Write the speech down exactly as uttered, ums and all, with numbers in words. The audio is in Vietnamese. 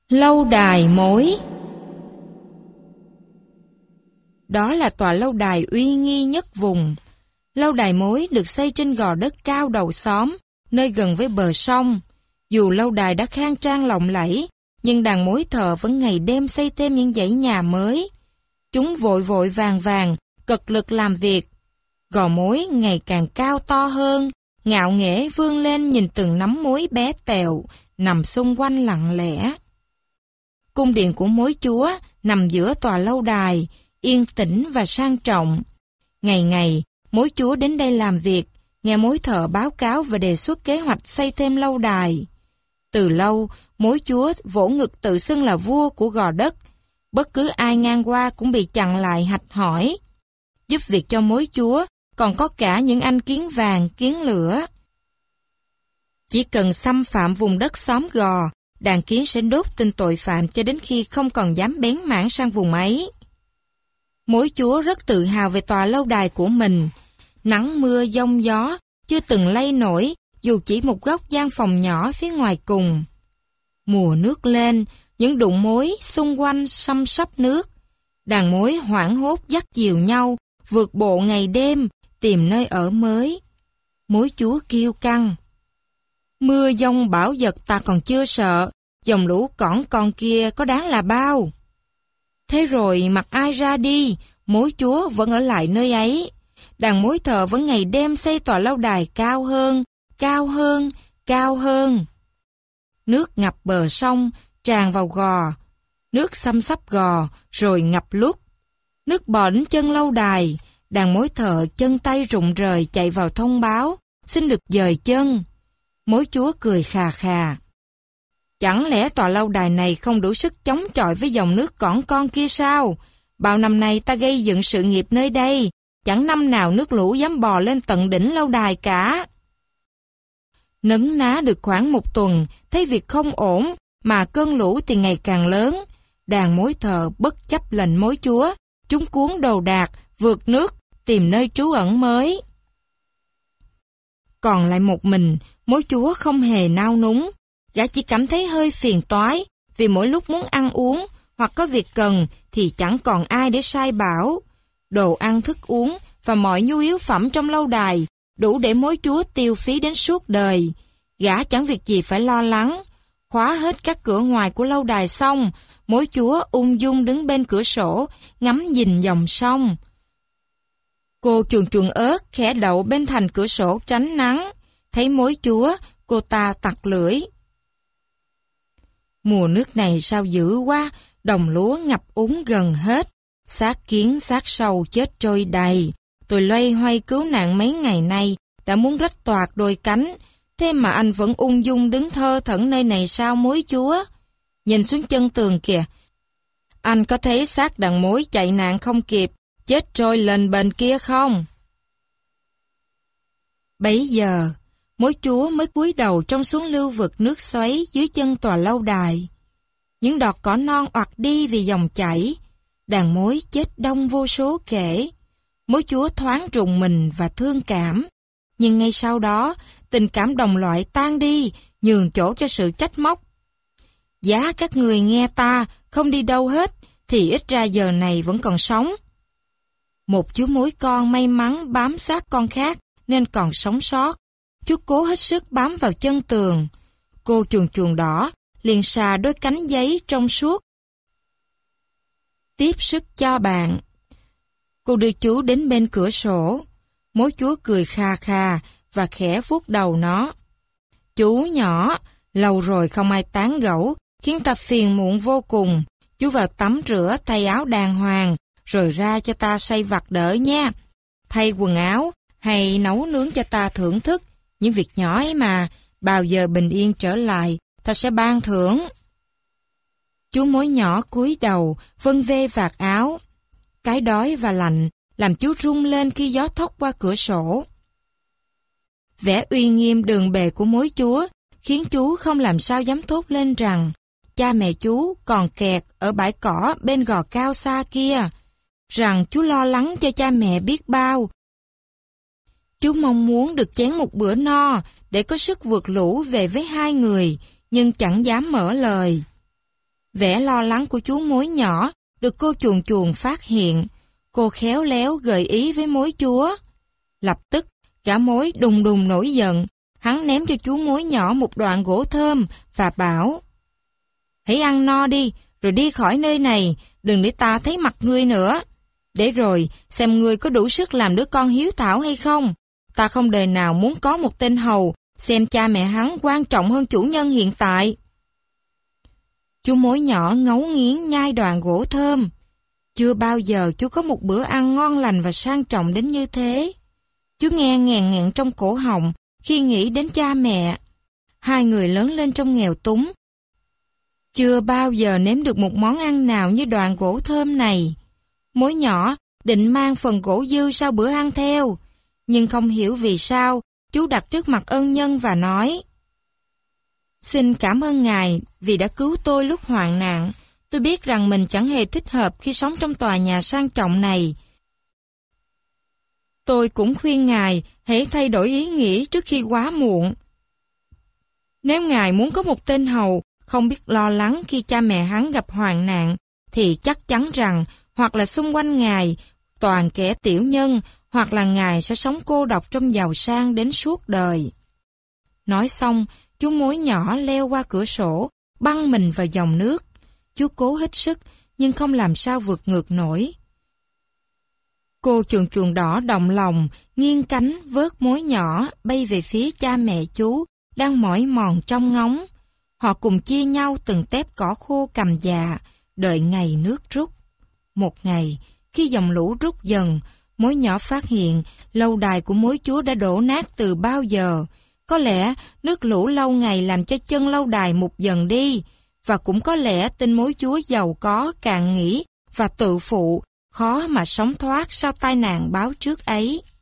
Lâu đài mối. Đó là tòa lâu đài uy nghi nhất vùng. Lâu đài mối được xây trên gò đất cao đầu xóm, nơi gần với bờ sông. Dù lâu đài đã khang trang lộng lẫy, nhưng đàn mối thợ vẫn ngày đêm xây thêm những dãy nhà mới. Chúng vội vội vàng vàng, cật lực làm việc. Gò mối ngày càng cao to hơn, ngạo nghễ vươn lên nhìn từng nắm mối bé tẹo, nằm xung quanh lặng lẽ. Cung điện của mối chúa nằm giữa tòa lâu đài, yên tĩnh và sang trọng. Ngày ngày, mối chúa đến đây làm việc, nghe mối thợ báo cáo và đề xuất kế hoạch xây thêm lâu đài. Từ lâu, mối chúa vỗ ngực tự xưng là vua của gò đất. Bất cứ ai ngang qua cũng bị chặn lại hạch hỏi. Giúp việc cho mối chúa, còn có cả những anh kiến vàng, kiến lửa. Chỉ cần xâm phạm vùng đất xóm gò, đàn kiến sẽ đốt tên tội phạm cho đến khi không còn dám bén mảng sang vùng ấy. Mối chúa rất tự hào về tòa lâu đài của mình. Nắng mưa giông gió chưa từng lay nổi dù chỉ một góc gian phòng nhỏ phía ngoài cùng. Mùa nước lên, những đụng mối xung quanh xăm sắp nước. Đàn mối hoảng hốt dắt dìu nhau, vượt bộ ngày đêm, tìm nơi ở mới. Mối chúa kiêu căng. Mưa giông bão giật ta còn chưa sợ, dòng lũ cỏn con kia có đáng là bao. Thế rồi mặc ai ra đi, mối chúa vẫn ở lại nơi ấy. Đàn mối thợ vẫn ngày đêm xây tòa lâu đài cao hơn, cao hơn, cao hơn. Nước ngập bờ sông, tràn vào gò. Nước xăm xắp gò, rồi ngập lút. Nước bò đến chân lâu đài. Đàn mối thợ chân tay rụng rời chạy vào thông báo, xin được dời chân. Mối chúa cười khà khà. Chẳng lẽ tòa lâu đài này không đủ sức chống chọi với dòng nước cỏn con kia sao? Bao năm nay ta gây dựng sự nghiệp nơi đây, chẳng năm nào nước lũ dám bò lên tận đỉnh lâu đài cả. Nấn ná được khoảng một tuần, thấy việc không ổn, mà cơn lũ thì ngày càng lớn. Đàn mối thợ bất chấp lệnh mối chúa, chúng cuốn đồ đạc, vượt nước, tìm nơi trú ẩn mới. Còn lại một mình, mối chúa không hề nao núng. Gã chỉ cảm thấy hơi phiền toái, vì mỗi lúc muốn ăn uống, hoặc có việc cần, thì chẳng còn ai để sai bảo. Đồ ăn thức uống và mọi nhu yếu phẩm trong lâu đài đủ để mối chúa tiêu phí đến suốt đời. Gã chẳng việc gì phải lo lắng. Khóa hết các cửa ngoài của lâu đài xong, mối chúa ung dung đứng bên cửa sổ, ngắm nhìn dòng sông. Cô chuồn chuồn ớt khẽ đậu bên thành cửa sổ tránh nắng. Thấy mối chúa, cô ta tặc lưỡi. Mùa nước này sao dữ quá, đồng lúa ngập úng gần hết. Xác kiến xác sâu chết trôi đầy. Tôi loay hoay cứu nạn mấy ngày nay, đã muốn rách toạc đôi cánh. Thế mà anh vẫn ung dung đứng thơ thẩn nơi này sao mối chúa? Nhìn xuống chân tường kìa. Anh có thấy xác đàn mối chạy nạn không kịp, chết trôi lên bên kia không? Bấy giờ, mối chúa mới cúi đầu trông xuống lưu vực nước xoáy dưới chân tòa lâu đài. Những đọt cỏ non oặt đi vì dòng chảy. Đàn mối chết đông vô số kể. Mối chúa thoáng rùng mình và thương cảm. Nhưng ngay sau đó, tình cảm đồng loại tan đi, nhường chỗ cho sự trách móc. Giá các người nghe ta, không đi đâu hết, thì ít ra giờ này vẫn còn sống. Một chú mối con may mắn bám sát con khác, nên còn sống sót. Chú cố hết sức bám vào chân tường. Cô chuồn chuồn đỏ, liền xà đôi cánh giấy trong suốt. Tiếp sức cho bạn. Cô đưa chú đến bên cửa sổ. Mối chúa cười kha kha và khẽ vuốt đầu nó. Chú nhỏ, lâu rồi không ai tán gẫu, khiến ta phiền muộn vô cùng. Chú vào tắm rửa thay áo đàng hoàng, rồi ra cho ta xây vặt đỡ nha. Thay quần áo hay nấu nướng cho ta thưởng thức. Những việc nhỏ ấy mà, bao giờ bình yên trở lại, ta sẽ ban thưởng. Chú mối nhỏ cúi đầu, vân vê vạt áo. Cái đói và lạnh làm chú rung lên khi gió thốc qua cửa sổ. Vẻ uy nghiêm đường bề của mối chúa khiến chú không làm sao dám thốt lên rằng cha mẹ chú còn kẹt ở bãi cỏ bên gò cao xa kia, rằng chú lo lắng cho cha mẹ biết bao. Chú mong muốn được chén một bữa no để có sức vượt lũ về với hai người, nhưng chẳng dám mở lời. Vẻ lo lắng của chú mối nhỏ được cô chuồn chuồn phát hiện. Cô khéo léo gợi ý với mối chúa. Lập tức, gã mối đùng đùng nổi giận. Hắn ném cho chú mối nhỏ một đoạn gỗ thơm và bảo: hãy ăn no đi, rồi đi khỏi nơi này, đừng để ta thấy mặt ngươi nữa. Để rồi, xem ngươi có đủ sức làm đứa con hiếu thảo hay không. Ta không đời nào muốn có một tên hầu, xem cha mẹ hắn quan trọng hơn chủ nhân hiện tại. Chú mối nhỏ ngấu nghiến nhai đoạn gỗ thơm. Chưa bao giờ chú có một bữa ăn ngon lành và sang trọng đến như thế. Chú nghe nghẹn nghẹn trong cổ họng khi nghĩ đến cha mẹ. Hai người lớn lên trong nghèo túng. Chưa bao giờ nếm được một món ăn nào như đoạn gỗ thơm này. Mối nhỏ định mang phần gỗ dư sau bữa ăn theo, nhưng không hiểu vì sao chú đặt trước mặt ân nhân và nói: xin cảm ơn ngài vì đã cứu tôi lúc hoạn nạn. Tôi biết rằng mình chẳng hề thích hợp khi sống trong tòa nhà sang trọng này. Tôi cũng khuyên ngài hãy thay đổi ý nghĩ trước khi quá muộn. Nếu ngài muốn có một tên hầu không biết lo lắng khi cha mẹ hắn gặp hoạn nạn, thì chắc chắn rằng hoặc là xung quanh ngài toàn kẻ tiểu nhân, hoặc là ngài sẽ sống cô độc trong giàu sang đến suốt đời. Nói xong, chú mối nhỏ leo qua cửa sổ, băng mình vào dòng nước. Chú cố hết sức, nhưng không làm sao vượt ngược nổi. Cô chuồn chuồn đỏ động lòng, nghiêng cánh vớt mối nhỏ bay về phía cha mẹ chú, đang mỏi mòn trong ngóng. Họ cùng chia nhau từng tép cỏ khô cằm già, đợi ngày nước rút. Một ngày, khi dòng lũ rút dần, mối nhỏ phát hiện lâu đài của mối chúa đã đổ nát từ bao giờ. Có lẽ nước lũ lâu ngày làm cho chân lâu đài mục dần đi, và cũng có lẽ tên mối chúa giàu có, cạn nghĩ và tự phụ, khó mà sống thoát sau tai nạn báo trước ấy.